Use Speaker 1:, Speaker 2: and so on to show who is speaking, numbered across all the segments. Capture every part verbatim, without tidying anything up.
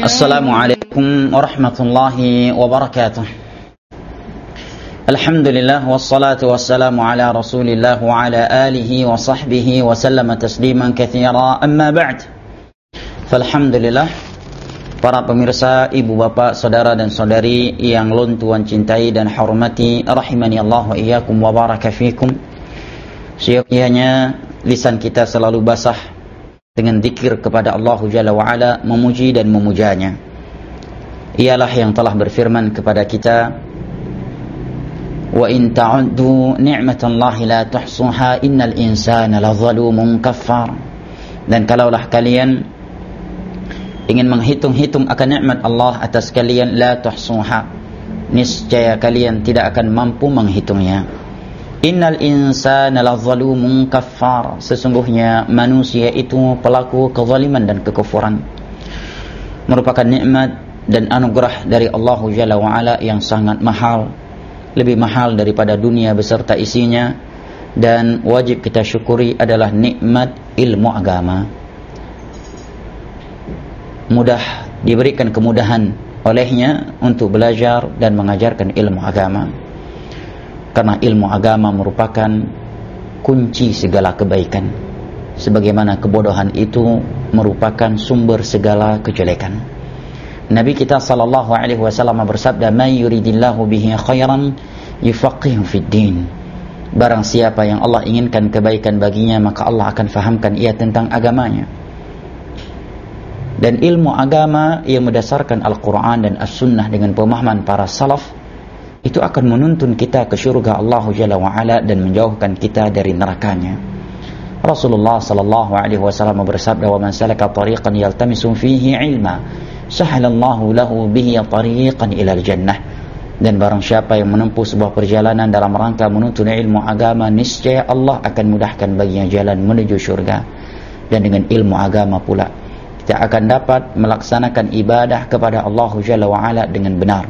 Speaker 1: Assalamualaikum warahmatullahi wabarakatuh. Alhamdulillah wassalatu wassalamu ala Rasulillah wa ala alihi wa sahbihi wa sallama tasliman katsira. Amma ba'd. Falhamdulillah, para pemirsa, ibu bapa, saudara dan saudari yang lun Tuhan cintai dan hormati, rahimani Allah wa iyyakum wa baraka fikum. Syiarnya lisan kita selalu basah dengan zikir kepada Allah Jalla wa'ala, memuji dan memujanya. Ialah yang telah berfirman kepada kita, wa in ta'uddu ni'matallahi la tuhsuha innal insana lazalumun kaffar. Dan kalaulah kalian ingin menghitung-hitung akan nikmat Allah atas kalian, la tuhsuha, niscaya kalian tidak akan mampu menghitungnya. Innal insana lazalumun kaffar, sesungguhnya manusia itu pelaku kezaliman dan kekufuran. Merupakan nikmat dan anugerah dari Allah Jalla wa'ala yang sangat mahal, lebih mahal daripada dunia beserta isinya, dan wajib kita syukuri adalah nikmat ilmu agama. Mudah diberikan kemudahan olehnya untuk belajar dan mengajarkan ilmu agama. Karena ilmu agama merupakan kunci segala kebaikan, sebagaimana kebodohan itu merupakan sumber segala kejelekan. Nabi kita sallallahu alaihi wasallam bersabda, "Man yuridillahu bihi khairan yufaqihu fid din." Barang siapa yang Allah inginkan kebaikan baginya, maka Allah akan fahamkan ia tentang agamanya. Dan ilmu agama yang berdasarkan Al-Quran dan As-Sunnah dengan pemahaman para salaf, itu akan menuntun kita ke syurga Allah Jalla wa'ala dan menjauhkan kita dari nerakanya. Rasulullah sallallahu alaihi wasallam bersabda, "Wa man salaka tariqan yaltamisu fihi ilma, sahalallahu lahu bihi tariqan ilal jannah." Dan barang siapa yang menempuh sebuah perjalanan dalam rangka menuntun ilmu agama, niscaya Allah akan mudahkan baginya jalan menuju syurga. Dan dengan ilmu agama pula kita akan dapat melaksanakan ibadah kepada Allah Jalla wa'ala dengan benar,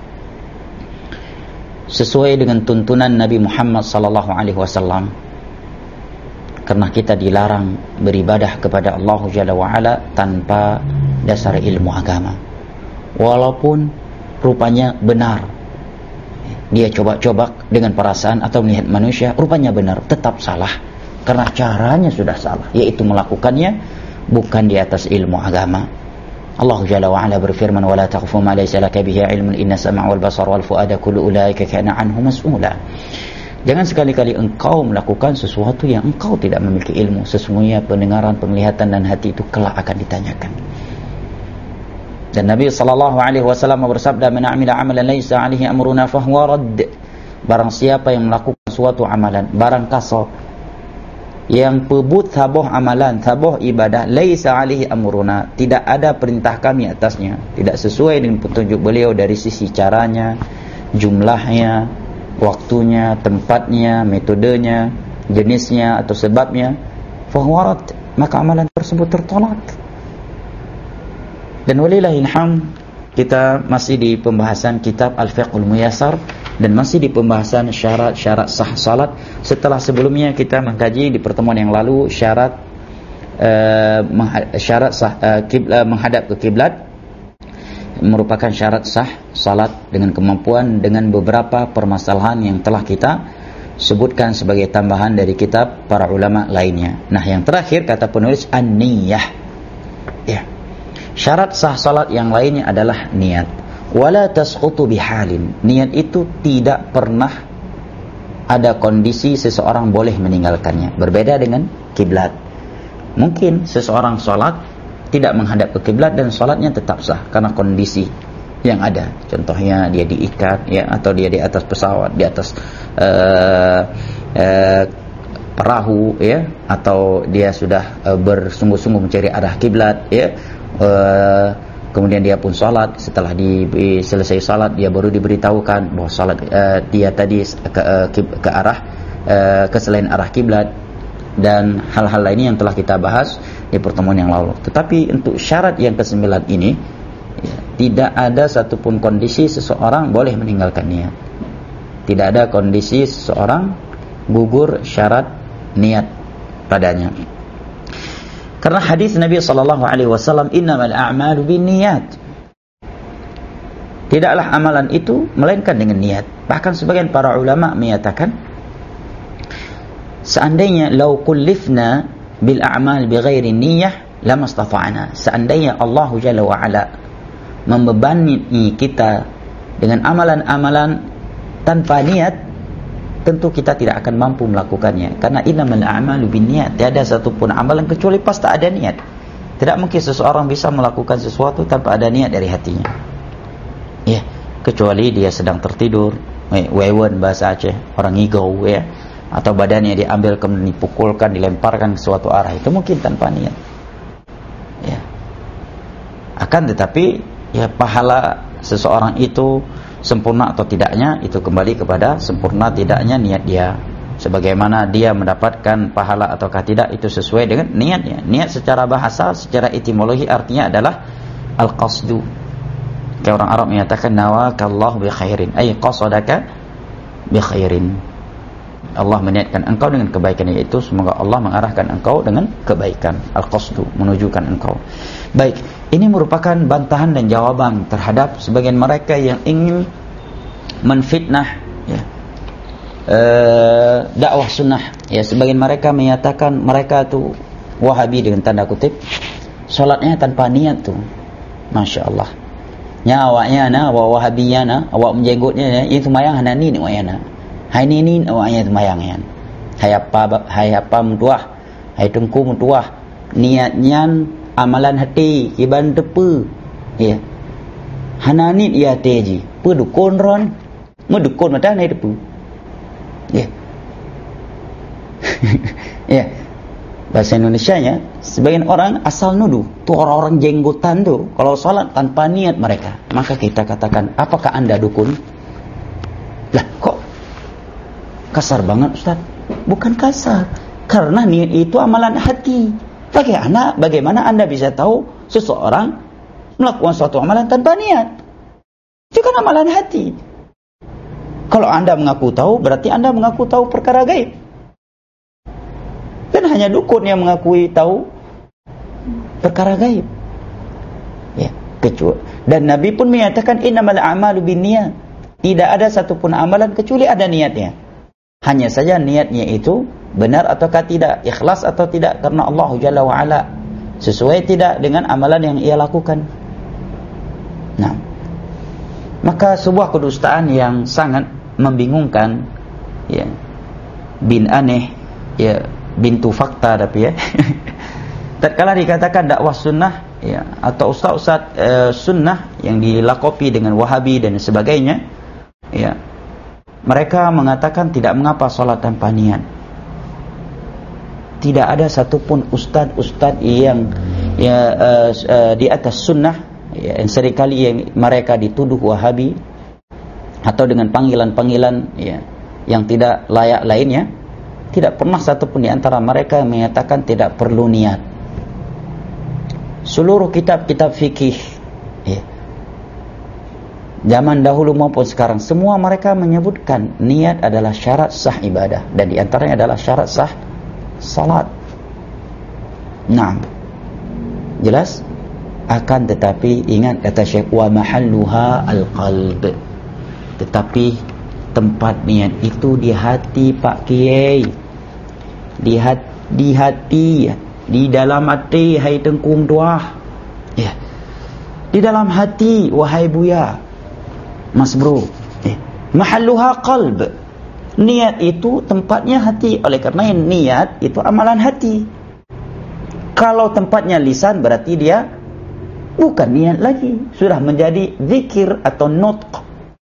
Speaker 1: sesuai dengan tuntunan Nabi Muhammad sallallahu alaihi wasallam. Karena kita dilarang beribadah kepada Allah Jalla wa'ala tanpa dasar ilmu agama. Walaupun rupanya benar, dia coba-coba dengan perasaan atau melihat manusia, rupanya benar, tetap salah. Karena caranya sudah salah, yaitu melakukannya bukan di atas ilmu agama. Allah Jalla wa'ala berfirman, "Wa la taqfu ma laysa laka bihi ilmun inna sam'a wal basara wal fuada kullu ulaika kana anhu mas'ula." Jangan sekali-kali engkau melakukan sesuatu yang engkau tidak memiliki ilmu. Sesungguhnya pendengaran, penglihatan dan hati itu kelak akan ditanyakan. Dan Nabi sallallahu alaihi wasallam bersabda, "Man 'amila 'amalan laysa 'alaihi amruna fa huwa radd." Barang siapa yang melakukan suatu amalan, barang kasar yang pebut tabuh amalan, tabuh ibadah, laisa alaihi amruna, tidak ada perintah kami atasnya, tidak sesuai dengan petunjuk beliau dari sisi caranya, jumlahnya, waktunya, tempatnya, metodenya, jenisnya atau sebabnya, fahuwarat, maka amalan tersebut tertolak. Dan walillahil hamd, kita masih di pembahasan kitab Al-Fiqhul Muyassar dan masih di pembahasan syarat-syarat sah salat. Setelah sebelumnya kita mengkaji di pertemuan yang lalu syarat uh, syarat sah uh, kiblat, menghadap ke kiblat merupakan syarat sah salat dengan kemampuan, dengan beberapa permasalahan yang telah kita sebutkan sebagai tambahan dari kitab para ulama lainnya. Nah, yang terakhir kata penulis an-niyah. Ya. Syarat sah salat yang lainnya adalah niat. Wala tasqutu bihalin. Niat itu tidak pernah ada kondisi seseorang boleh meninggalkannya. Berbeda dengan kiblat. Mungkin seseorang salat tidak menghadap ke kiblat dan salatnya tetap sah karena kondisi yang ada. Contohnya dia diikat, ya, atau dia di atas pesawat, di atas uh, uh, perahu, ya, atau dia sudah uh, bersungguh-sungguh mencari arah kiblat, ya. Uh, kemudian dia pun salat. Setelah di, di selesai salat, dia baru diberitahukan bahwa salat uh, dia tadi ke, uh, ke, ke arah uh, ke selain arah kiblat, dan hal-hal lainnya yang telah kita bahas di pertemuan yang lalu. Tetapi untuk syarat yang kesembilan ini, ya, tidak ada satupun kondisi seseorang boleh meninggalkan niat. Tidak ada kondisi seseorang gugur syarat niat padanya. Karena hadis Nabi sallallahu alaihi wasallam, innamal a'malu binniyat. Tidaklah amalan itu melainkan dengan niat. Bahkan sebagian para ulama menyatakan, seandainya lau kullifna bil a'mal bighairi niyyah lamastata'na. Seandainya Allah Jalla wa Ala membebani kita dengan amalan-amalan tanpa niat, tentu kita tidak akan mampu melakukannya. Karena innamal a'malu binniyat. Tiada satupun amalan kecuali pasti ada niat. Tidak mungkin seseorang bisa melakukan sesuatu tanpa ada niat dari hatinya. Ya, kecuali dia sedang tertidur, wewen bahasa Aceh, orang ngigau ya, atau badannya diambil kemudian dipukulkan, dilemparkan ke suatu arah, itu mungkin tanpa niat. Ya. Akan tetapi ya pahala seseorang itu sempurna atau tidaknya itu kembali kepada sempurna tidaknya niat dia. Sebagaimana dia mendapatkan pahala ataukah tidak itu sesuai dengan niatnya. Niat secara bahasa, secara etimologi artinya adalah al-qasdu. Kayak orang Arab menyatakan nawakallahu bi khairin, ay qasadaka bi khairin. Allah meniatkan engkau dengan kebaikan, yaitu semoga Allah mengarahkan engkau dengan kebaikan. Al-qasdu, menunjukkan engkau. Baik, ini merupakan bantahan dan jawaban terhadap sebagian mereka yang ingin menfitnah ya, e, dakwah sunnah. Ya, sebagian mereka menyatakan mereka tu Wahabi dengan tanda kutip, salatnya tanpa niat tu. Masya Allah. Nya awaknya na awak Wahabiyana, awak menjenggotnya ya, itu mayang hanani ni wayana. Hai ni ni awaknya itu mayang yan. Hai apa hai apa mutuah, hai tengku mutuah. Niatnya amalan hati iban tepu. Ya. Hanani ya teji, pu dukun ron. Mu dukun mata nai tepu. Ya. Ya. Bahasa Indonesianya, sebagian orang asal nuduh tu orang-orang jenggotan tu kalau salat tanpa niat mereka, maka kita katakan, apakah anda dukun? Lah kok kasar banget Ustaz? Bukan kasar, karena niat itu amalan hati. Bagaimana bagaimana anda bisa tahu seseorang melakukan suatu amalan tanpa niat? Itu kan amalan hati. Kalau anda mengaku tahu, berarti anda mengaku tahu perkara gaib. Kan hanya dukun yang mengakui tahu perkara gaib. Ya, kecuali dan Nabi pun menyatakan innamal a'malu binniyat. Tidak ada satupun amalan kecuali ada niatnya. Hanya saja niatnya itu benar ataukah tidak, ikhlas atau tidak karena Allah Jalla wa Ala, sesuai tidak dengan amalan yang ia lakukan. Nah, maka sebuah kedustaan yang sangat membingungkan ya, bin aneh ya, bintu fakta tapi ya. Tatkala dikatakan dakwah sunnah ya, atau ustaz-ustaz e, sunnah yang dilakopi dengan Wahabi dan sebagainya ya, mereka mengatakan tidak mengapa salat tanpa niat. Tidak ada satupun ustaz-ustaz yang ya, e, e, di atas sunnah ya, yang seringkali yang mereka dituduh Wahabi atau dengan panggilan-panggilan ya, yang tidak layak lainnya. Tidak pernah satupun di antara mereka yang menyatakan tidak perlu niat. Seluruh kitab-kitab fikih ya, zaman dahulu maupun sekarang, semua mereka menyebutkan niat adalah syarat sah ibadah, dan di antaranya adalah syarat sah salat. Nah, jelas. Akan tetapi ingat kata Syekh, wa mahalluha al-qalb. Tetapi tempat niat itu di hati Pak Kiai, di hati, di hati, di dalam hati hai tengkung tuah, ya, di dalam hati wahai buya, Mas Bro, ya. Mahalluha qalb. Niat itu tempatnya hati. Oleh karena niat itu amalan hati. Kalau tempatnya lisan berarti dia bukan niat lagi, sudah menjadi zikir atau nutq.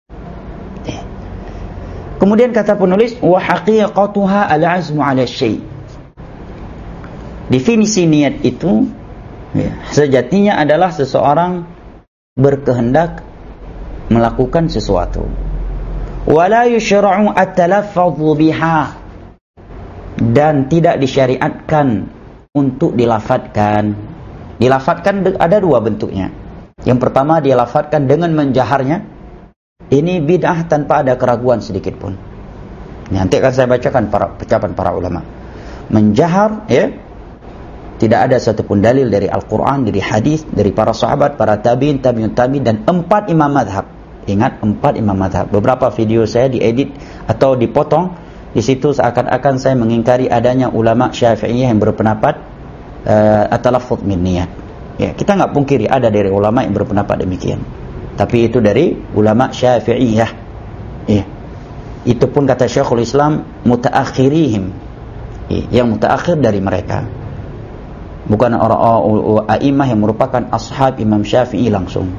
Speaker 1: Kemudian kata penulis, wa haqiqatuha al-azmu 'ala syai'. Definisi niat itu ya, sejatinya adalah seseorang berkehendak melakukan sesuatu. Wala yushra'u at-talaffuz biha, dan tidak disyariatkan untuk dilafadzkan. Dilafadzkan ada dua bentuknya. Yang pertama dilafadzkan dengan menjaharnya. Ini bid'ah tanpa ada keraguan sedikit pun. Nanti akan saya bacakan para ucapan para ulama. Menjahar ya, tidak ada satupun dalil dari Al-Quran, dari hadis, dari para sahabat, para tabi'in, tabi'un tabi'in, dan empat imam madhab. Ingat, empat imam mazhab. Beberapa video saya diedit atau dipotong, di situ seakan-akan saya mengingkari adanya ulama Syafi'iyah yang berpendapat uh, at-talaffuz min niyat. Ya, kita enggak pungkiri ada dari ulama yang berpendapat demikian. Tapi itu dari ulama Syafi'iyah. Ya. Itu pun kata Syekhul Islam mutaakhirihim. Ya, yang mutaakhir dari mereka. Bukan orang-orang a'imah yang merupakan ashab Imam Syafi'i langsung.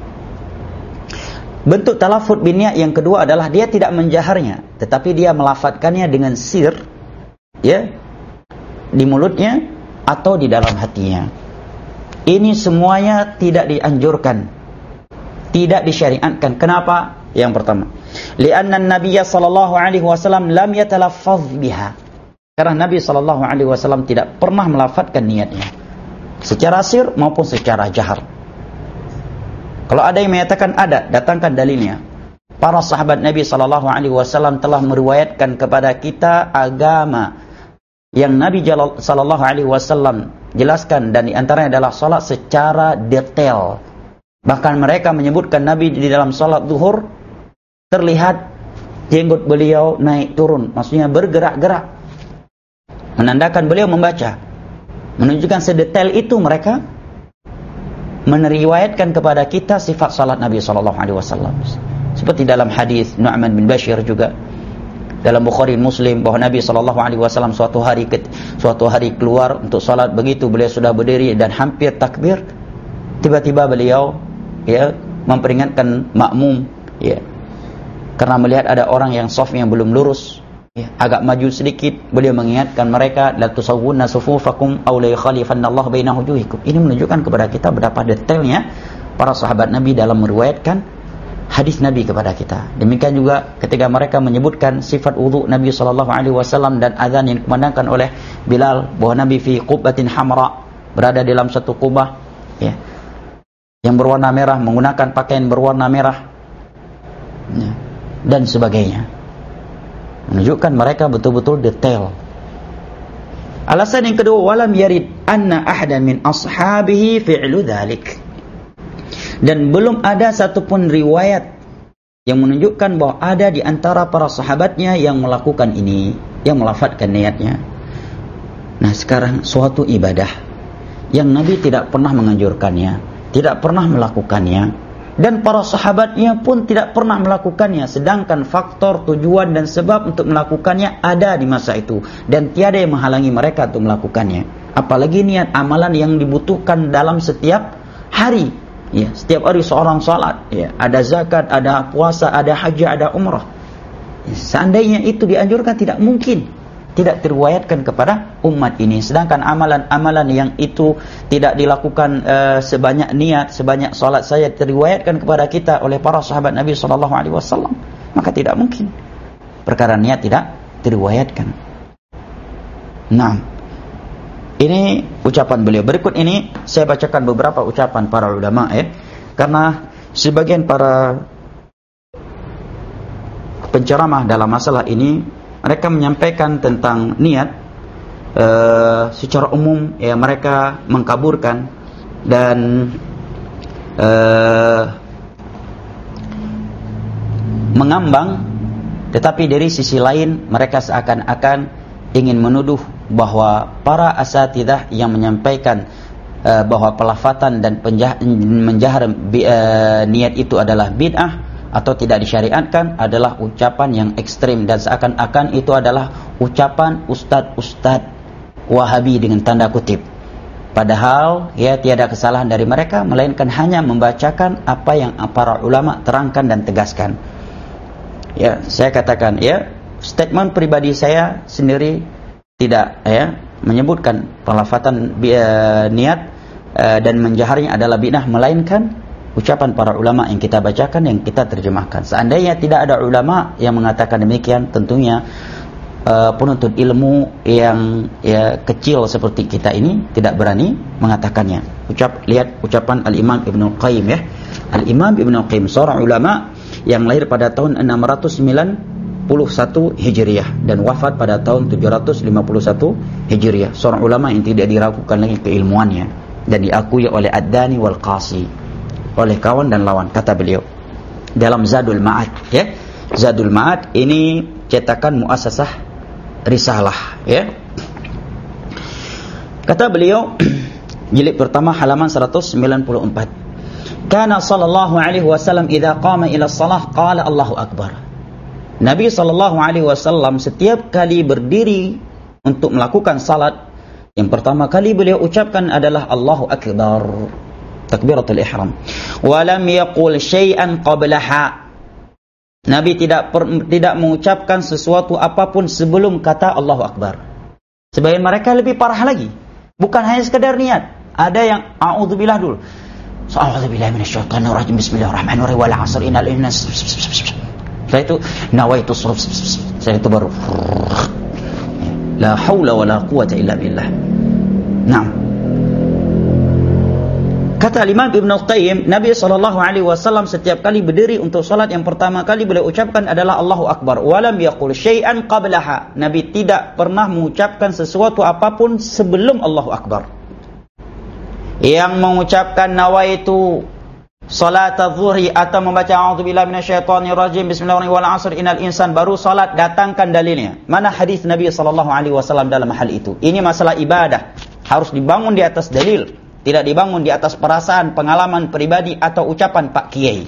Speaker 1: Bentuk talaffuz bin niyat yang kedua adalah dia tidak menjaharnya, tetapi dia melafadzkannya dengan sir, ya, di mulutnya atau di dalam hatinya. Ini semuanya tidak dianjurkan, tidak disyariatkan. Kenapa? Yang pertama, li'anna an-nabiy sallallahu alaihi wasallam lam yatalaffaz biha. Karena Nabi sallallahu alaihi wasallam tidak pernah melafadzkan niatnya secara sir maupun secara jahar. Kalau ada yang menyatakan ada, datangkan dalilnya. Para sahabat Nabi sallallahu alaihi wasallam telah meriwayatkan kepada kita agama yang Nabi sallallahu alaihi wasallam jelaskan, dan di antaranya adalah salat secara detail. Bahkan mereka menyebutkan Nabi di dalam salat zuhur terlihat jenggot beliau naik turun, maksudnya bergerak-gerak, menandakan beliau membaca. Menunjukkan sedetail itu mereka meneriwayatkan kepada kita sifat salat Nabi sallallahu alaihi wasallam. Seperti dalam hadis Nu'man bin Bashir juga dalam Bukhari Muslim bahwa Nabi sallallahu alaihi wasallam suatu hari suatu hari keluar untuk salat, begitu beliau sudah berdiri dan hampir takbir, tiba-tiba beliau ya memperingatkan makmum, ya, karena melihat ada orang yang shafnya belum lurus, ya, agak maju sedikit, beliau mengingatkan mereka, la tusawwunna sufufakum aw la yakhalifannallahu baina wujuhikum. Ini menunjukkan kepada kita betapa detailnya para sahabat Nabi dalam meriwayatkan hadis Nabi kepada kita. Demikian juga ketika mereka menyebutkan sifat wudu Nabi sallallahu alaihi wasallam dan azan yang dikumandangkan oleh Bilal bahwa Nabi fi qubbatin hamra, berada dalam satu kubah, ya, yang berwarna merah, menggunakan pakaian berwarna merah, ya, dan sebagainya. Menunjukkan mereka betul-betul detail. Alasan yang kedua, walam yarid anna ahadan min ashabihi fi'lu dhalik. Dan belum ada satupun riwayat yang menunjukkan bahwa ada di antara para sahabatnya yang melakukan ini, yang melafadzkan niatnya. Nah, sekarang suatu ibadah yang Nabi tidak pernah menganjurkannya, tidak pernah melakukannya, dan para sahabatnya pun tidak pernah melakukannya, sedangkan faktor, tujuan dan sebab untuk melakukannya ada di masa itu, dan tiada yang menghalangi mereka untuk melakukannya. Apalagi niat amalan yang dibutuhkan dalam setiap hari, ya, setiap hari seorang salat, ya, ada zakat, ada puasa, ada haji, ada umrah. Ya, seandainya itu dianjurkan, tidak mungkin tidak diriwayatkan kepada umat ini. Sedangkan amalan-amalan yang itu tidak dilakukan uh, sebanyak niat, sebanyak salat saya diriwayatkan kepada kita oleh para sahabat Nabi sallallahu alaihi wasallam, maka tidak mungkin perkara niat tidak diriwayatkan. Nah, ini ucapan beliau. Berikut ini saya bacakan beberapa ucapan para ulama, eh, karena sebagian para penceramah dalam masalah ini mereka menyampaikan tentang niat uh, secara umum, ya, mereka mengkaburkan dan uh, mengambang, tetapi dari sisi lain mereka seakan-akan ingin menuduh bahwa para asatidzah yang menyampaikan uh, bahwa pelafatan dan penjah- menjahar bi- uh, niat itu adalah bid'ah atau tidak disyariatkan adalah ucapan yang ekstrim, dan seakan-akan itu adalah ucapan ustad-ustad Wahabi dengan tanda kutip. Padahal ya tiada kesalahan dari mereka melainkan hanya membacakan apa yang para ulama terangkan dan tegaskan. Ya, saya katakan, ya, statement pribadi saya sendiri tidak, ya, menyebutkan pelafatan uh, niat uh, dan menjaharnya adalah bid'ah, melainkan ucapan para ulama yang kita bacakan, yang kita terjemahkan. Seandainya tidak ada ulama yang mengatakan demikian, tentunya uh, penuntut ilmu yang ya, kecil seperti kita ini tidak berani mengatakannya. Ucap lihat ucapan Al-Imam Ibnu Qayyim, ya. Al-Imam Ibnu Qayyim seorang ulama yang lahir pada tahun enam ratus sembilan puluh satu Hijriah dan wafat pada tahun tujuh ratus lima puluh satu Hijriah. Seorang ulama yang tidak diragukan lagi keilmuannya dan diakui oleh Ad-Dani wal Qasi, oleh kawan dan lawan. Kata beliau, dalam Zadul Ma'ad, ya. Zadul Ma'ad ini cetakan Muassasah Risalah, ya. Kata beliau jilid pertama halaman seratus sembilan puluh empat. Kana sallallahu alaihi wasallam idza qama ila shalah qala Allahu akbar. Nabi sallallahu alaihi wasallam setiap kali berdiri untuk melakukan salat, yang pertama kali beliau ucapkan adalah Allahu akbar, takbiratul ihram. Wa lam yaqul syai'an qablaha. Nabi tidak per, tidak mengucapkan sesuatu apapun sebelum kata Allahu akbar. Sebagian mereka lebih parah lagi. Bukan hanya sekedar niat. Ada yang a'udzubillah dulu. A'udzubillahi minasyaitonir rajim. Bismillahirrahmanirrahim. Wal 'asr innal insana. Setelah itu nawaitu suruf. Setelah itu baru la haula wala quwwata illa billah. Naam. Kata Imam Ibn Al-Qayyim, Nabi sallallahu alaihi wasallam setiap kali berdiri untuk salat yang pertama kali beliau ucapkan adalah Allahu akbar. Walam yaqul syai'an qablaha. Nabi tidak pernah mengucapkan sesuatu apapun sebelum Allahu akbar. Yang mengucapkan nawaitu salat adh-dhuhri atau membaca a'udzubillahi minasyaitonir rajim bismillahirrahmanirrahim wal 'asr innal insan baru salat, datangkan dalilnya. Mana hadis Nabi sallallahu alaihi wasallam dalam hal itu? Ini masalah ibadah, harus dibangun di atas dalil, tidak dibangun di atas perasaan, pengalaman pribadi atau ucapan Pak Kiai.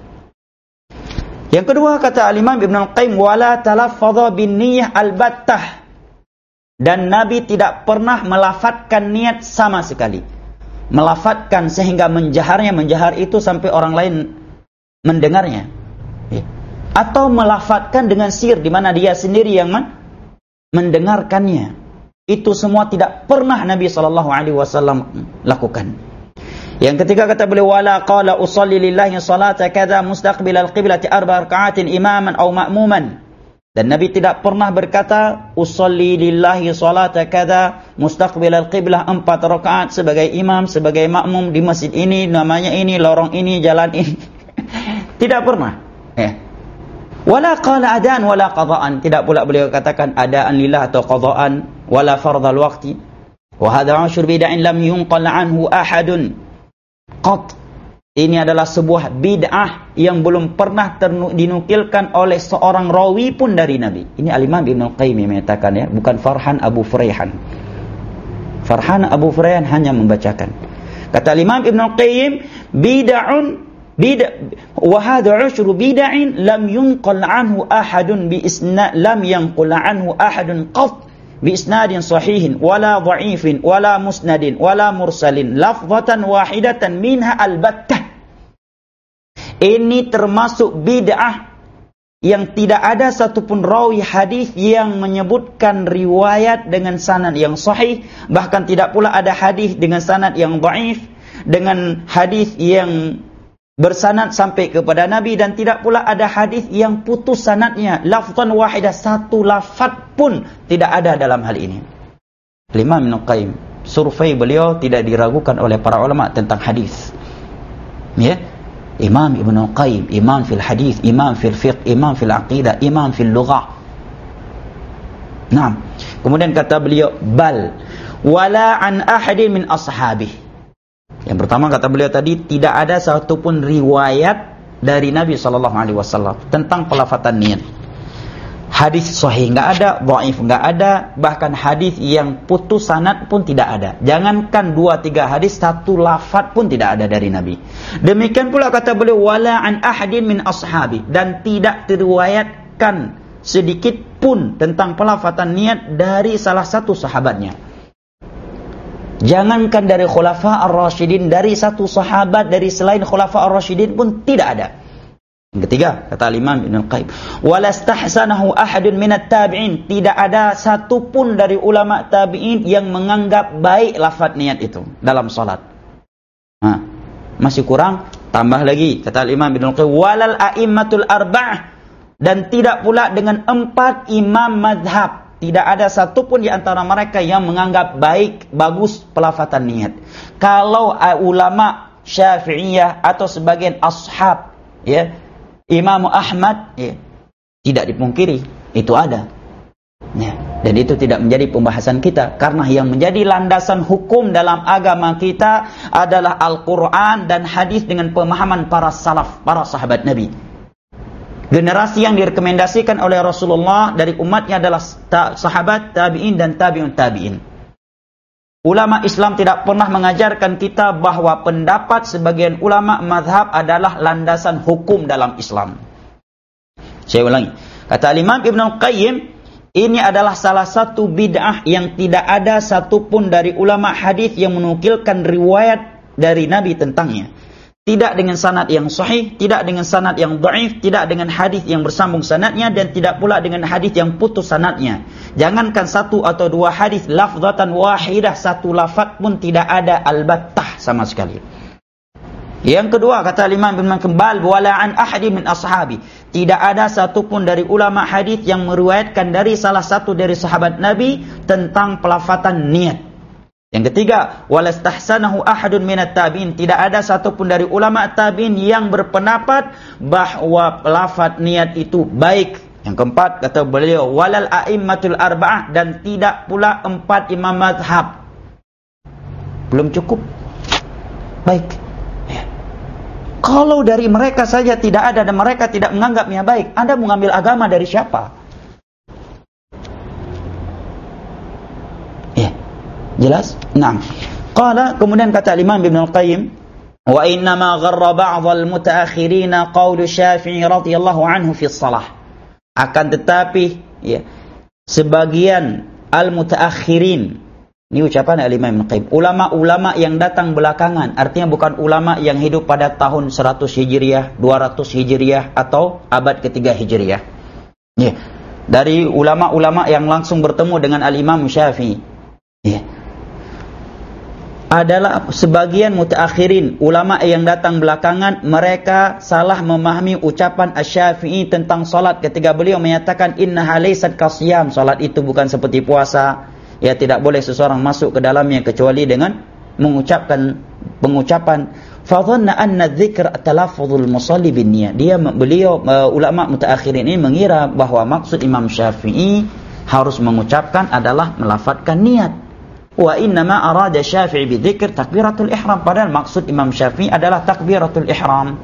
Speaker 1: Yang kedua kata Al-Imam Ibn Al-Qayyim, wala talaffadha bin niyyah al-battah. Dan Nabi tidak pernah melafatkan niat sama sekali. Melafatkan sehingga menjaharnya, menjahar itu sampai orang lain mendengarnya. Atau melafatkan dengan sir di mana dia sendiri yang mendengarkannya. Itu semua tidak pernah Nabi sallallahu alaihi wasallam lakukan. Yang ketiga kata beliau, wala qala usalli lillahi salata kadza mustaqbilal qiblati arba raka'atin imaman aw ma'muman. Dan Nabi tidak pernah berkata usalli lillahi salata kadza mustaqbilal qiblah, empat rakaat sebagai imam, sebagai makmum di masjid ini, namanya ini, lorong ini, jalan ini. Tidak pernah. Ya. Wala qala adan wala qadaan. Tidak pula beliau katakan adaan lillah atau qadaan, wala fardhal waqti. Wa hadha ashur bid'ain lam yunqal anhu ahadun qat. Ini adalah sebuah bid'ah yang belum pernah dinukilkan oleh seorang rawi pun dari Nabi. Ini Al-Imam Ibn Al-Qayyim menyatakan, ya, bukan Farhan Abu Furayhan. Farhan Abu Furayhan hanya membacakan. Kata Al-Imam Ibn Al-Qayyim, bid'un bid'a wa hadha ushru bid'ain lam yunqal anhu ahadun bi isna lam yanqul anhu ahadun qat bi isnadin sahihin wala dha'ifin wala musnadin wala mursalin lafzatan wahidatan minha albattah. Ini termasuk bid'ah yang tidak ada satupun rawi hadis yang menyebutkan riwayat dengan sanad yang sahih, bahkan tidak pula ada hadis dengan sanad yang dhaif, dengan hadis yang bersanad sampai kepada Nabi, dan tidak pula ada hadis yang putus sanadnya, lafzan wahidah, satu lafaz pun tidak ada dalam hal ini. Imam Ibn Qayyim, survei beliau tidak diragukan oleh para ulama tentang hadis. Ya, Imam Ibn Qayyim, imam fil hadis, imam fil fiqh, imam fil aqidah, imam fil lughah. Nah, kemudian kata beliau, bal wala an ahadin min ashabih. Yang pertama kata beliau tadi, tidak ada satupun riwayat dari Nabi sallallahu alaihi wasallam tentang pelafatan niat. Hadis sahih enggak ada, dhaif enggak ada, bahkan hadis yang putus sanad pun tidak ada. Jangankan dua tiga hadis, satu lafaz pun tidak ada dari Nabi. Demikian pula kata beliau, wala an ahadin min ashabi, dan tidak diriwayatkan sedikit pun tentang pelafatan niat dari salah satu sahabatnya. Jangankan dari khulafa ar-rasyidin, dari satu sahabat dari selain khulafa ar-rasyidin pun tidak ada. Yang ketiga kata Imam Ibn Al-Qayyim, walastahsanahu ahadun minat tabi'in, tidak ada satu pun dari ulama tabi'in yang menganggap baik lafaz niat itu dalam salat. Nah, masih kurang, tambah lagi kata Imam Ibn Al-Qayyim, walal a'immatul arba'ah, dan tidak pula dengan empat imam mazhab. Tidak ada satupun di antara mereka yang menganggap baik, bagus pelafatan niat. Kalau uh, ulama Syafi'iyah atau sebagian ashab, ya, Imam Ahmad, ya, tidak dipungkiri itu ada. Ya, dan itu tidak menjadi pembahasan kita, karena yang menjadi landasan hukum dalam agama kita adalah Al-Quran dan hadis dengan pemahaman para salaf, para sahabat Nabi. Generasi yang direkomendasikan oleh Rasulullah dari umatnya adalah sahabat, tabi'in dan tabi'un tabi'in. Ulama Islam tidak pernah mengajarkan kita bahwa pendapat sebagian ulama mazhab adalah landasan hukum dalam Islam. Saya ulangi. Kata Imam Ibn Al-Qayyim, ini adalah salah satu bid'ah yang tidak ada satupun dari ulama hadis yang menukilkan riwayat dari Nabi tentangnya. Tidak dengan sanad yang sahih, tidak dengan sanad yang dhaif, tidak dengan hadis yang bersambung sanadnya, dan tidak pula dengan hadis yang putus sanadnya. Jangankan satu atau dua hadis, lafzatan wahidah, satu lafaz pun tidak ada albattah sama sekali. Yang kedua, kata Imam Ibn Kembal, wala an ahadi min ashabi, tidak ada satupun dari ulama hadis yang meriwayatkan dari salah satu dari sahabat Nabi tentang pelafatan niat. Yang ketiga, walastahsanahu ahadun minat tabi'in, tidak ada satupun dari ulama tabi'in yang berpendapat bahwa lafaz niat itu baik. Yang keempat, kata beliau, walal a'immatul arba'ah, dan tidak pula empat imam mazhab. Belum cukup? Baik. Ya. Kalau dari mereka saja tidak ada dan mereka tidak menganggapnya baik, Anda mengambil agama dari siapa? Ya. Jelas? Naam. Qala, kemudian kata Imam Ibn Al-Qayyim, wa innama gharra ba'dhal mutaakhirin qaulu Syafi'i radhiyallahu anhu fi shalah. Akan tetapi ya, sebagian al-mutaakhirin, ini ucapan Imam Ibn Al-Qayyim, ulama-ulama yang datang belakangan, artinya bukan ulama yang hidup pada tahun seratus Hijriah, dua ratus Hijriah atau abad ketiga Hijriah. Ya. Dari ulama-ulama yang langsung bertemu dengan Al-Imam Syafi'i. Ya. Adalah sebagian mutaakhirin, ulama yang datang belakangan, mereka salah memahami ucapan Asy-Syafi'i tentang salat ketika beliau menyatakan innaha laysat kasiyam, salat itu bukan seperti puasa, ya tidak boleh seseorang masuk ke dalamnya kecuali dengan mengucapkan pengucapan. Fa dhanna anna dzikr talaffuzul musalli bin niyah. Dia beliau uh, ulama mutaakhirin ini mengira bahwa maksud Imam Syafi'i harus mengucapkan adalah melafadzkan niat. Wa innama arada Syafi'i bidzikr takbiratul ihram, padahal maksud Imam Syafi'i adalah takbiratul ihram.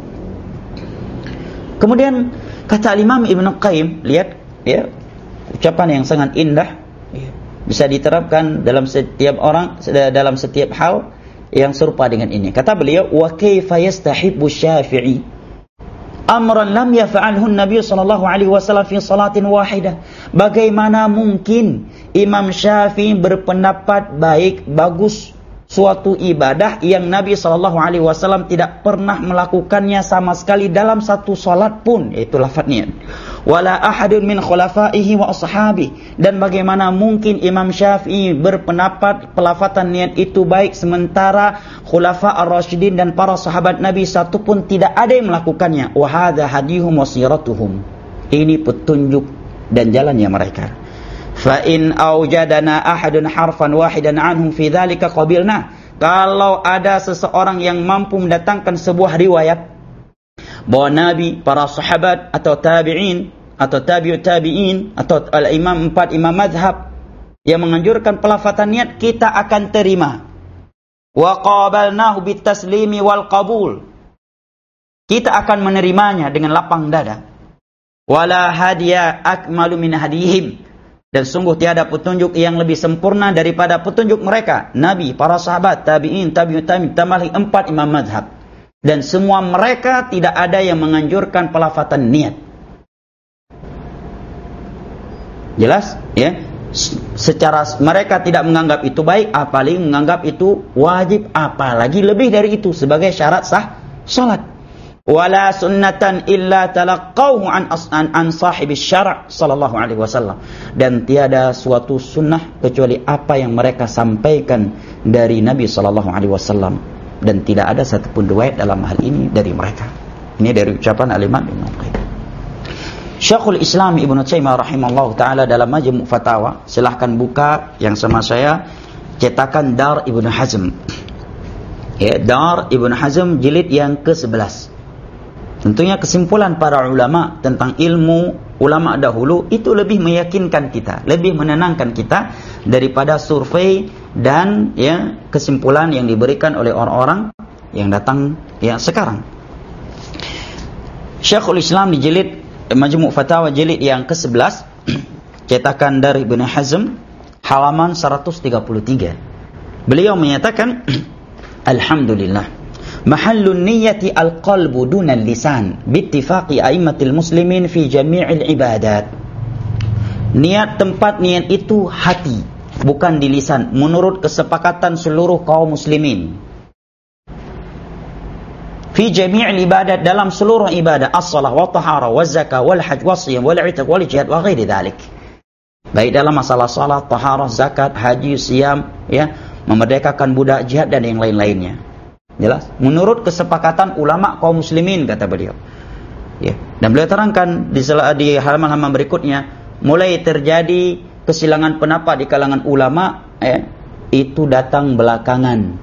Speaker 1: Kemudian kata Imam Ibn Qayyim, lihat ya, ucapan yang sangat indah, ya, bisa diterapkan dalam setiap orang, dalam setiap hal yang serupa dengan ini. Kata beliau, wa kaifa yastahibbu Syafi'i amran lam yaf'alhu Nabi sallallahu alaihi wasallam fi salatin wahidah. Bagaimana mungkin Imam Syafi'i berpendapat baik, bagus suatu ibadah yang Nabi sallallahu alaihi wasallam tidak pernah melakukannya sama sekali dalam satu salat pun, yaitu lafaz niat. Wala ahadun min khulafaihi wa ashabihi, dan bagaimana mungkin Imam Syafi'i berpendapat pelafatan niat itu baik sementara khulafa ar-rasyidin dan para sahabat Nabi satu pun tidak ada yang melakukannya. Wa hadza hadihum wa siratuhum, ini petunjuk dan jalannya mereka. Fa in aujadana ahadun harfan wahidan anhum fi dzalika qabilna, kalau ada seseorang yang mampu mendatangkan sebuah riwayat bahwa Nabi, para sahabat atau tabi'in atau tabi'ut tabi'in atau al-imam empat imam mazhab yang menganjurkan pelafatan niat, kita akan terima. Wa qabalnahu bitaslimi wal qabul, kita akan menerimanya dengan lapang dada. Wala hadiya akmalu min hadihim, dan sungguh tiada petunjuk yang lebih sempurna daripada petunjuk mereka, Nabi, para sahabat, tabi'in, tabi'ut tabi'in, tambah empat imam mazhab. Dan semua mereka tidak ada yang menganjurkan pelafatan niat. Jelas? Ya. Secara mereka tidak menganggap itu baik, apalagi menganggap itu wajib, apalagi lebih dari itu sebagai syarat sah salat. Wala sunnatan illa talaqqauhu an an, an sahibis syara' sallallahu alaihi wasallam, dan tiada suatu sunnah kecuali apa yang mereka sampaikan dari Nabi sallallahu alaihi wasallam, dan tidak ada satupun riwayat dalam hal ini dari mereka. Ini dari ucapan Al-Imam Ibn Qayyim. Syekhul Islam Ibn Taimiyah rahimahullah ta'ala dalam Majmu' Fatawa, silahkan buka yang sama saya, cetakan Dar Ibn Hazm, ya, Dar Ibn Hazm jilid yang ke sebelas. Tentunya kesimpulan para ulama tentang ilmu ulama dahulu itu lebih meyakinkan kita, lebih menenangkan kita daripada survei dan ya kesimpulan yang diberikan oleh orang-orang yang datang ya sekarang. Syekhul Islam di jilid Majmu' Fatawa jilid yang kesebelas, cetakan dari Ibnu Hazm, halaman seratus tiga puluh tiga. Beliau menyatakan, alhamdulillah, mahallun niyyati al-qalbu dunal lisan bittifaqi a'immatil muslimin fi jami'il ibadat. Niat, tempat niat itu hati, bukan di lisan, menurut kesepakatan seluruh kaum muslimin. Fi jami'il ibadat, dalam seluruh ibadah, as-salah wa tahara wa zakah wal hajj wa siyam wal i'tikaf wal jihad wa ghairi dzalik. Baik dalam masalah salat, taharah, zakat, haji, siyam, ya, memerdekakan budak, jihad dan yang lain-lainnya. Jelas? Menurut kesepakatan ulama kaum muslimin, kata beliau. Ya. Dan beliau terangkan di, di halaman-halaman berikutnya, mulai terjadi kesilangan pendapat di kalangan ulama, ya, itu datang belakangan.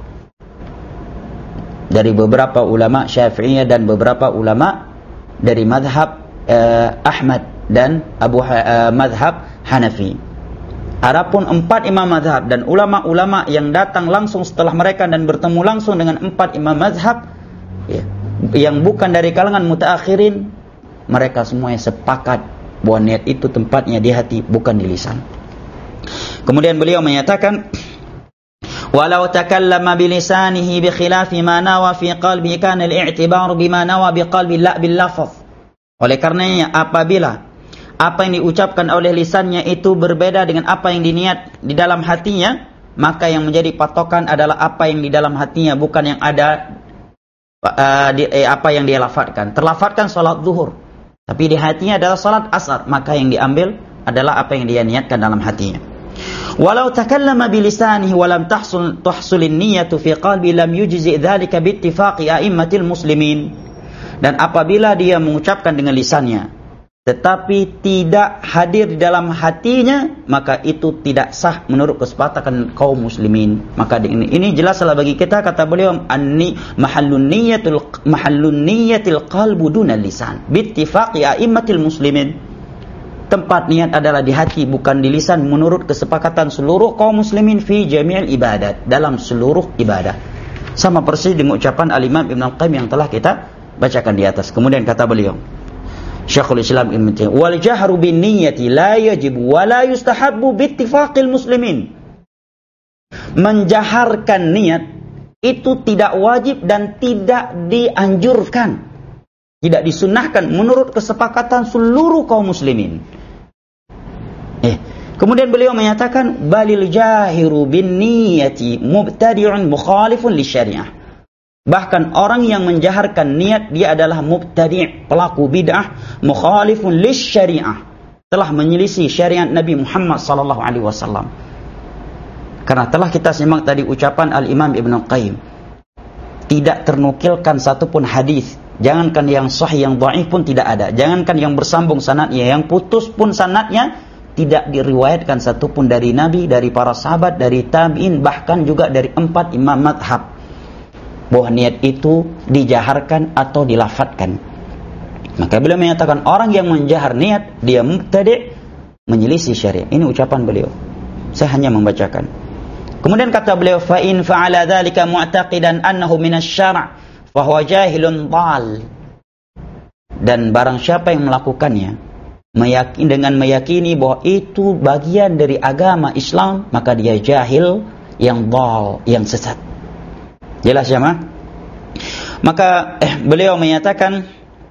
Speaker 1: Dari beberapa ulama Syafi'iyah dan beberapa ulama dari madhab eh, Ahmad dan Abu eh, madhab Hanafi. Adapun empat imam madhab dan ulama-ulama yang datang langsung setelah mereka dan bertemu langsung dengan empat imam madhab, ya, yang bukan dari kalangan mutaakhirin, mereka semuanya sepakat bahwa niat itu tempatnya di hati, bukan di lisan. Kemudian beliau menyatakan, walau takallama bilisanihi bi khilafi ma nawa fi qalbi kana al-i'tibar bima nawa bi qalbi la bil lafaz. Oleh karenanya, apabila apa yang diucapkan oleh lisannya itu berbeda dengan apa yang diniat di dalam hatinya, maka yang menjadi patokan adalah apa yang di dalam hatinya, bukan yang ada uh, di, eh, apa yang dia lafadzkan. Terlafadzkan salat zuhur, tapi di hatinya adalah salat asar, maka yang diambil adalah apa yang dia niatkan dalam hatinya. Walau takallama bilisanihi wa lam tahsul tahsulin niyyatu fi qalbi lam yujzi dzalika bi ittifaqi a'immatil muslimin. Dan apabila dia mengucapkan dengan lisannya tetapi tidak hadir di dalam hatinya, maka itu tidak sah menurut kesepakatan kaum muslimin. Maka ini, ini jelaslah bagi kita, kata beliau, anni mahallun niyyatul mahallun niyyatil qalbu dunal lisan bi ittifaqi a'immatil muslimin. Tempat niat adalah di hati, bukan di lisan, menurut kesepakatan seluruh kaum muslimin fi jami'il ibadat, dalam seluruh ibadah. Sama persis dengan ucapan Al-Imam Ibn Al-Qayyim yang telah kita bacakan di atas. Kemudian kata beliau, Syekhul Islam Ibn Taimiyah, wal jahru bin niyyati la yajib wa la yustahabbu bi ittifaqil muslimin. Menjaharkan niat itu tidak wajib dan tidak dianjurkan, tidak disunnahkan menurut kesepakatan seluruh kaum muslimin. Eh, kemudian beliau menyatakan, balil jahiru bin niyyati mubtadi'un mukhalifun lisyariah. Bahkan orang yang menjaharkan niat, dia adalah mubtadi', pelaku bid'ah, mukhalifun lisyariah, telah menyelisih syariat Nabi Muhammad sallallahu alaihi wasallam. Karena telah kita simak tadi ucapan Al-Imam Ibn Al-Qayyim, tidak ternukilkan satupun hadis. Jangankan yang sahih, yang dhaif pun tidak ada. Jangankan yang bersambung sanadnya, yang putus pun sanadnya tidak diriwayatkan satupun dari Nabi, dari para sahabat, dari tabi'in, bahkan juga dari empat imam madhab, bahwa niat itu dijaharkan atau dilafatkan. Maka beliau menyatakan orang yang menjahar niat, dia mubtadi', menyelisih syariat. Ini ucapan beliau, saya hanya membacakan. Kemudian kata beliau, fa in fa'ala dzalika mu'taqidan annahu minasy-syara' fa huwa jahilun dhal. Dan barang siapa yang melakukannya meyakin, dengan meyakini bahwa itu bagian dari agama Islam, maka dia jahil yang dhal, yang sesat. Jelas ya, ma? Maka eh, beliau menyatakan,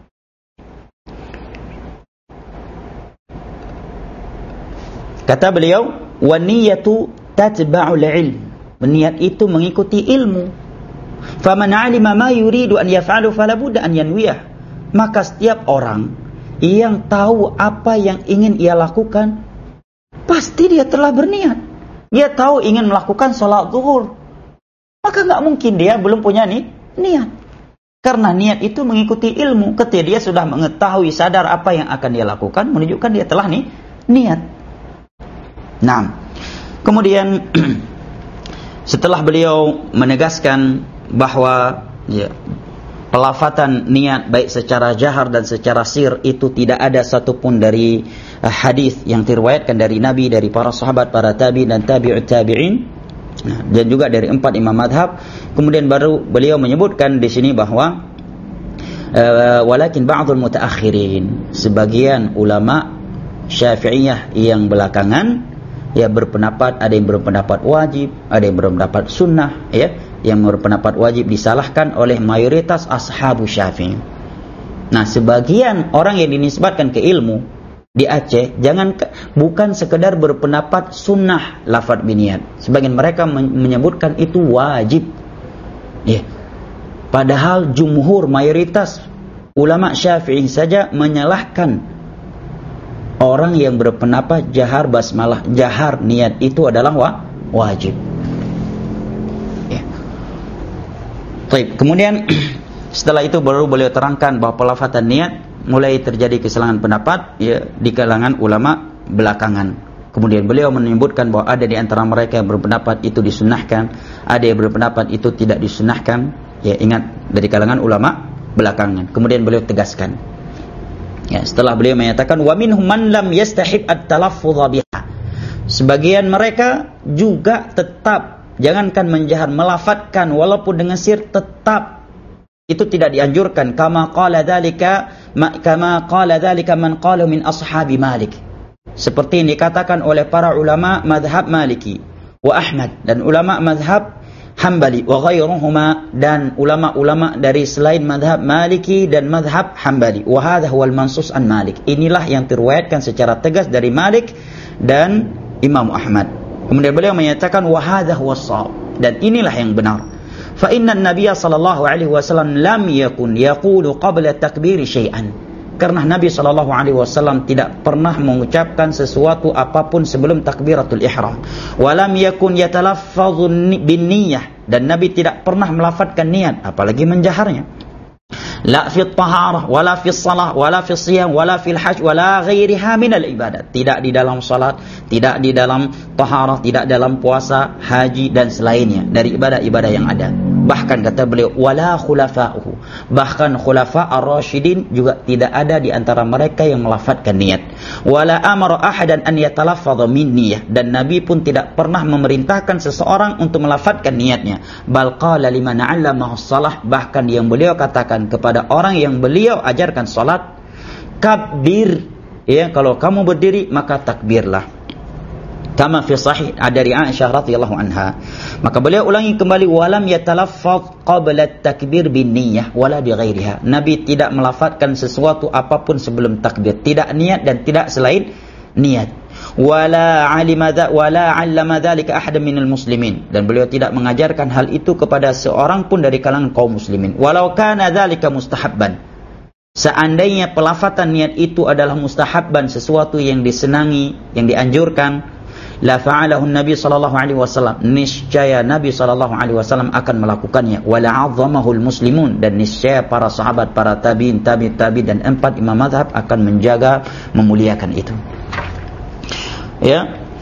Speaker 1: kata beliau, wa niyyatu tatba'ul ilm. Niat itu mengikuti ilmu. Faman 'alima ma yuridu an yaf'alu fala budda an yanwiyah. Maka setiap orang yang tahu apa yang ingin ia lakukan, pasti dia telah berniat. Dia tahu ingin melakukan salat zuhur, maka nggak mungkin dia belum punya ni, niat. Karena niat itu mengikuti ilmu. Ketika dia sudah mengetahui, sadar apa yang akan dia lakukan, menunjukkan dia telah ni, niat. Nah, kemudian setelah beliau menegaskan bahwa ya, pelafatan niat baik secara jahar dan secara sir itu tidak ada satupun dari uh, hadis yang diriwayatkan dari Nabi, dari para sahabat, para tabi'in dan tabi'ut tabi'in, dan juga dari empat imam madhab. Kemudian baru beliau menyebutkan di sini bahwa uh, walakin ba'dul mutaakhirin, sebagian ulama Syafi'iyah yang belakangan ya berpendapat, ada yang berpendapat wajib, ada yang berpendapat sunnah, ya, yang berpendapat wajib disalahkan oleh mayoritas ashabu Syafi'i. Nah, sebagian orang yang dinisbatkan ke ilmu di Aceh jangan bukan sekedar berpendapat sunnah lafadz biniat. Sebagian mereka menyebutkan itu wajib. Ya. Padahal jumhur mayoritas ulama Syafi'i saja menyalahkan orang yang berpendapat jahar basmalah, jahar niat itu adalah wa, wajib. Ya. Baik, kemudian setelah itu baru beliau terangkan bahwa pelafatan niat mulai terjadi kesalahan pendapat ya di kalangan ulama belakangan. Kemudian beliau menyebutkan bahwa ada di antara mereka yang berpendapat itu disunnahkan, ada yang berpendapat itu tidak disunnahkan. Ya, ingat dari kalangan ulama belakangan. Kemudian beliau tegaskan. Ya, setelah beliau menyatakan wa minhum man lam yastahib at-talaffuz biha. Sebagian mereka juga tetap jangankan menjahar, melafatkan walaupun dengan sir, tetap itu tidak dianjurkan. Kama qala dzalika kama qala dzalika man qala min ashabi Malik. Seperti yang dikatakan oleh para ulama mazhab Maliki wa Ahmad dan ulama mazhab Hambali wa ghairuhuma dan ulama-ulama dari selain mazhab Maliki dan mazhab Hambali. Wa hadha huwal mansus an Malik. Inilah yang diriwayatkan secara tegas dari Malik dan Imam Ahmad. Kemudian beliau menyatakan wa hadha huwas shawab, dan inilah yang benar. Fa inna an-nabiy sallallahu alaihi wasallam lam yakun yaqulu qabla takbiri syai'an. Karena Nabi sallallahu alaihi wasallam tidak pernah mengucapkan sesuatu apapun sebelum takbiratul ihram. Wa lam yakun yatalaffazu bin niyyah, dan Nabi tidak pernah melafadzkan niat apalagi menjaharnya. La fi taharah wala fi shalah wala fi siyam wala fil hajj wala ghairiha min al ibadat. Tidak di dalam salat, tidak di dalam taharah, tidak dalam puasa, haji dan selainnya dari ibadah-ibadah yang ada. Bahkan kata beliau wala khulafa'uhu, bahkan khulafa ar-rasyidin juga tidak ada di antara mereka yang melafadzkan niat. Wala amara ahadan an yatalaffadha min niyyah, dan Nabi pun tidak pernah memerintahkan seseorang untuk melafadzkan niatnya. Bal qala liman 'allamahu shalah, bahkan yang beliau katakan kepada orang yang beliau ajarkan salat, kabbir, ya, kalau kamu berdiri maka takbirlah. Kama fi sahih dari Aisyah radhiyallahu anha. Maka beliau ulangi kembali walam yatalaffaz qabla at-takbir bin niyyah wala bi ghairiha. Nabi tidak melafadzkan sesuatu apapun sebelum takbir, tidak niat dan tidak selain niat. Wala alima dza wala 'allama dzalika ahadan minal muslimin, dan beliau tidak mengajarkan hal itu kepada seorang pun dari kalangan kaum muslimin. Walau kana dzalika mustahabban, seandainya pelafatan niat itu adalah mustahabban, sesuatu yang disenangi, yang dianjurkan, la fa'alahu Nabi sallallahu alaihi wasallam, niscaya Nabi sallallahu alaihi wasallam akan melakukannya. Wala 'azzamahul muslimun, dan niscaya para sahabat, para tabi'in, tabi'ut tabi' dan empat imam mazhab akan menjaga, memuliakan itu. Ya.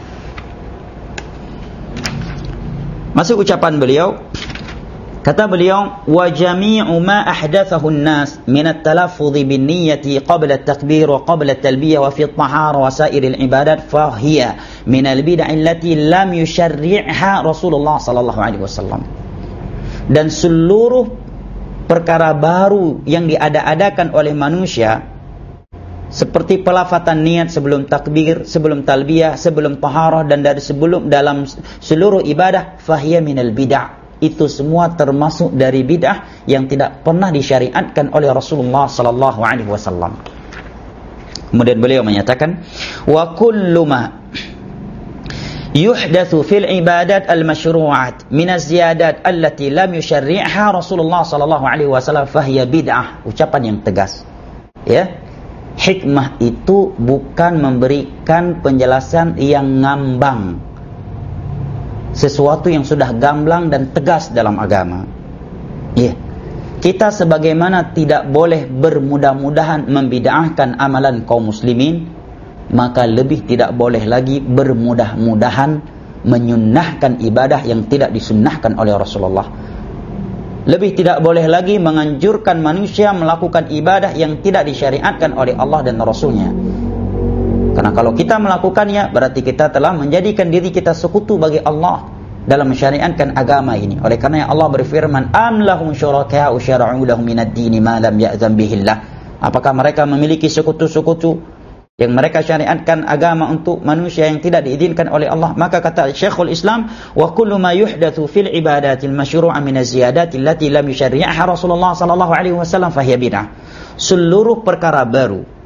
Speaker 1: Masuk ucapan beliau. Kata beliau, wa jami'u ma ahdathahu an-nas min at-talaffuz bin niyyati qabla at-takbir wa qabla at-talbiyah wa fi at-tahara wa sa'ir al-ibadat fa hiya min al-bid'ah allati lam yusharri'ha Rasulullah sallallahu alaihi wasallam. Dan seluruh perkara baru yang diada-adakan oleh manusia, seperti pelafatan niat sebelum takbir, sebelum talbiyah, sebelum taharah, dan dari sebelum dalam seluruh ibadah, fahiya minal bid'ah, itu semua termasuk dari bid'ah yang tidak pernah disyariatkan oleh Rasulullah sallallahu alaihi wasallam. Kemudian beliau menyatakan, wa kullu ma yuhdatsu fil ibadat al-masyru'at min az-ziyadat allati lam yusyarri'ha Rasulullah sallallahu alaihi wasallam fahiya bid'ah. Ucapan yang tegas. Ya. Hikmah itu bukan memberikan penjelasan yang ngambang, sesuatu yang sudah gamblang dan tegas dalam agama. Ya. Kita sebagaimana tidak boleh bermudah-mudahan membid'ahkan amalan kaum muslimin, maka lebih tidak boleh lagi bermudah-mudahan menyunnahkan ibadah yang tidak disunnahkan oleh Rasulullah. Lebih tidak boleh lagi menganjurkan manusia melakukan ibadah yang tidak disyariatkan oleh Allah dan Rasulnya. Karena kalau kita melakukannya, berarti kita telah menjadikan diri kita sekutu bagi Allah. dalam mensyariatkan agama ini. Oleh karena Allah berfirman, am lahum syuraka'u syara'u lahum minad dini ma lam ya'zam bihillah. Apakah mereka memiliki sekutu-sekutu yang mereka syariatkan agama untuk manusia yang tidak diizinkan oleh Allah? Maka kata Syekhul Islam, wa kullu ma yuhdatsu fil ibadatil masyru'a min az-ziyadati allati lam yusyarri'ha Rasulullah sallallahu alaihi wasallam fa hiya bid'ah. Seluruh perkara baru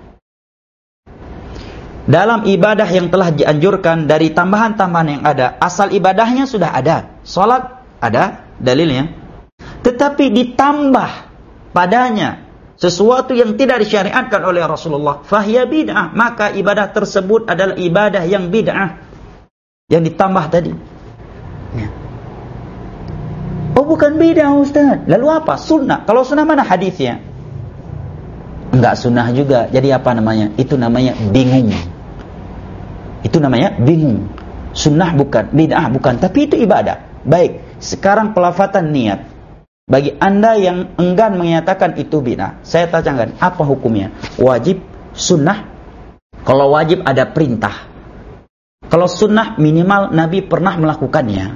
Speaker 1: dalam ibadah yang telah dianjurkan dari tambahan-tambahan yang ada, asal ibadahnya sudah ada, salat ada dalilnya, tetapi ditambah padanya sesuatu yang tidak disyariatkan oleh Rasulullah, fahiya bid'ah, maka ibadah tersebut adalah ibadah yang bid'ah, yang ditambah tadi. Ya. Oh, bukan bid'ah Ustaz. Lalu apa? Sunnah. Kalau sunnah mana hadisnya? Enggak sunnah juga. Jadi apa namanya? Itu namanya bingung. Itu namanya bingung. Sunnah bukan, bid'ah bukan, tapi itu ibadah. Baik, sekarang pelafatan niat. Bagi anda yang enggan menyatakan itu bid'ah, saya tanyakan, apa hukumnya? Wajib, sunnah? Kalau wajib ada perintah. Kalau sunnah minimal Nabi pernah melakukannya.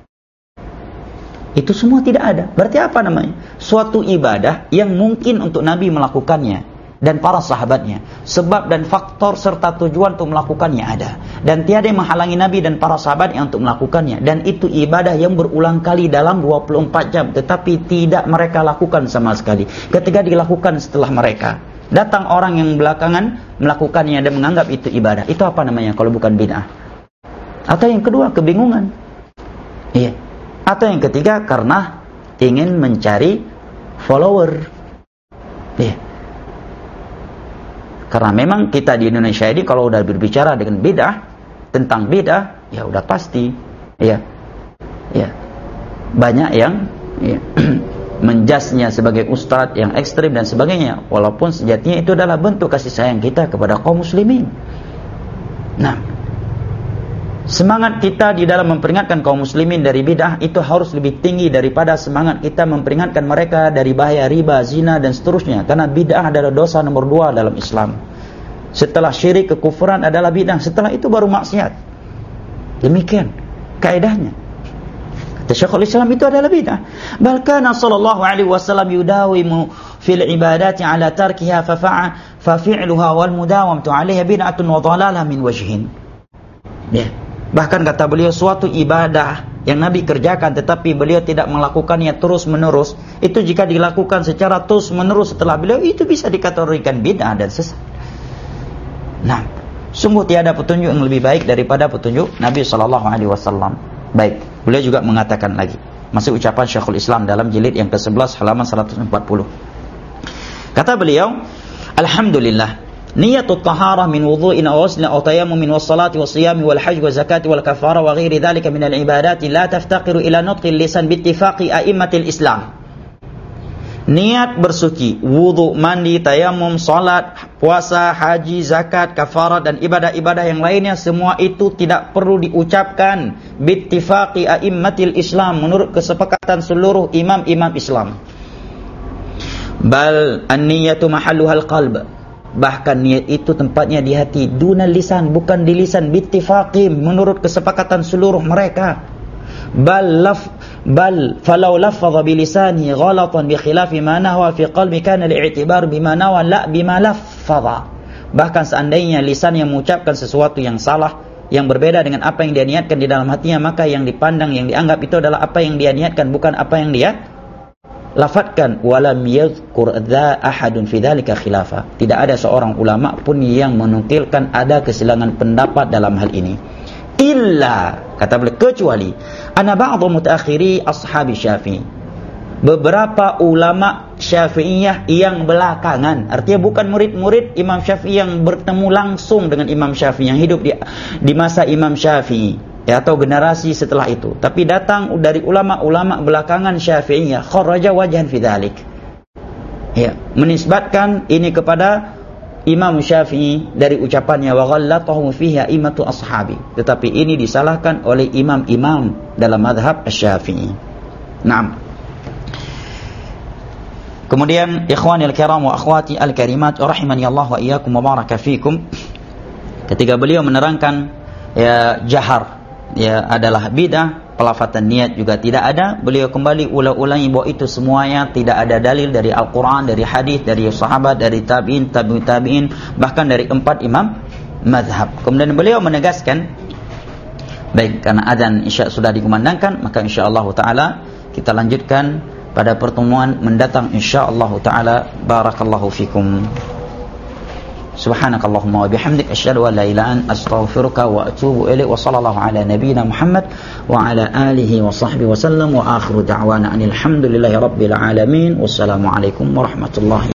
Speaker 1: Itu semua tidak ada. Berarti apa namanya? Suatu ibadah yang mungkin untuk Nabi melakukannya dan para sahabatnya. Sebab dan faktor serta tujuan untuk melakukannya ada. Dan tiada yang menghalangi Nabi dan para sahabatnya untuk melakukannya. Dan itu ibadah yang berulang kali dalam dua puluh empat jam. Tetapi tidak mereka lakukan sama sekali. Ketika dilakukan setelah mereka, datang orang yang belakangan melakukannya dan menganggap itu ibadah. Itu apa namanya kalau bukan bid'ah? Atau yang kedua, kebingungan. Iya. Atau yang ketiga, karena ingin mencari follower. Iya. Karena memang kita di Indonesia ini kalau udah berbicara dengan bid'ah, tentang bid'ah, ya udah pasti, ya, ya, banyak yang ya, menjasnya sebagai ustadz yang ekstrim dan sebagainya. Walaupun sejatinya itu adalah bentuk kasih sayang kita kepada kaum muslimin. Nah, semangat kita di dalam memperingatkan kaum muslimin dari bid'ah itu harus lebih tinggi daripada semangat kita memperingatkan mereka dari bahaya riba, zina dan seterusnya. Karena bid'ah adalah dosa nomor dua dalam Islam. Setelah syirik, kekufuran adalah bid'ah. Setelah itu baru maksiat. Demikian kaedahnya. Kata Syekhul Islam, itu adalah bid'ah. Bahkan sallallahu alaihi wasallam yudawimu fil ibadati ala tarkiha fafa'a fafi'luha wal mudawamatu 'alaiha bid'atun wa dhalalah min wajhin. Ya. Bahkan kata beliau, suatu ibadah yang Nabi kerjakan tetapi beliau tidak melakukannya terus menerus, itu jika dilakukan secara terus menerus setelah beliau, itu bisa dikategorikan bid'ah dan sesat. Nah, sungguh tiada petunjuk yang lebih baik daripada petunjuk Nabi sallallahu alaihi wasallam. Baik, beliau juga mengatakan lagi, masih ucapan Syekhul Islam dalam jilid yang ke sebelas halaman seratus empat puluh. Kata beliau, alhamdulillah, niyatut taharah min wudhu'in aw ghuslin aw tayammumin was salati was siyami wal hajj wal zakati wal kafara wa ghairi dhalika min al ibadati la taftaqiru ila nutqil lisan bi ittifaqi a'immatil Islam. Niat bersuci, wudu, mandi, tayamum, salat, puasa, haji, zakat, kafarat dan ibadah-ibadah yang lainnya, semua itu tidak perlu diucapkan bi ittifaqi a'immatil Islam, menurut kesepakatan seluruh imam-imam Islam. Bal an-niyatu mahalluhal qalb. Bahkan niat itu tempatnya di hati, dunal lisan, bukan di lisan, bittifaqim, menurut kesepakatan seluruh mereka. Bal laf bal falau lafadha bilisanihi ghalatan bi khilafi ma nahwa fi qalbi kana li'tibar bima nawa la bima lafadha. Bahkan seandainya lisan yang mengucapkan sesuatu yang salah, yang berbeda dengan apa yang dia niatkan di dalam hatinya, maka yang dipandang, yang dianggap itu adalah apa yang dia niatkan, bukan apa yang dia lafatkan. Walam yadhkur dza ahadun fi dzalika khilafa. Tidak ada seorang ulama pun yang menukilkan ada kesilangan pendapat dalam hal ini. Illa, kata beliau, kecuali ana ba'dhu mutaakhiri ashabi Syafi'i, beberapa ulama Syafi'iyah yang belakangan, artinya bukan murid-murid Imam Syafi'i yang bertemu langsung dengan Imam Syafi'i, yang hidup di, di masa Imam Syafi'i, ya, atau generasi setelah itu, tapi datang dari ulama-ulama belakangan Syafi'iyah, kharaja wajhan fi dzalik, ya, menisbatkan ini kepada Imam Syafi'i dari ucapannya wa ghallatahu fiha imatu ashabi, tetapi ini disalahkan oleh imam-imam dalam mazhab Asy-Syafi'i. Naam. Kemudian ikhwanil kiram wa akhwati al-karimat rahimani Allah wa iyyakum wa baraka fikum, ketika beliau menerangkan ya jahar ya adalah bid'ah, pelafatan niat juga tidak ada. Beliau kembali ulang-ulangi bahawa itu semuanya tidak ada dalil dari Al-Quran, dari hadis, dari sahabat, dari tabi'in, tabi'in, tabi'in, bahkan dari empat imam mazhab. Kemudian beliau menegaskan, baik, karena azan isya sudah dikumandangkan, maka insyaallah taala kita lanjutkan pada pertemuan mendatang insyaallah taala. Barakallahu fikum. Subhanakallahumma wa bihamdik asyhadu an la ilaha illa anta astaghfiruka wa atubu ilaik. Wa sallallahu ala nabiyyina Muhammad wa ala alihi wa sahbihi wa sallam. Wa akhiru da'wana anil hamdulillahi rabbil alamin. Wassalamu alaikum warahmatullahi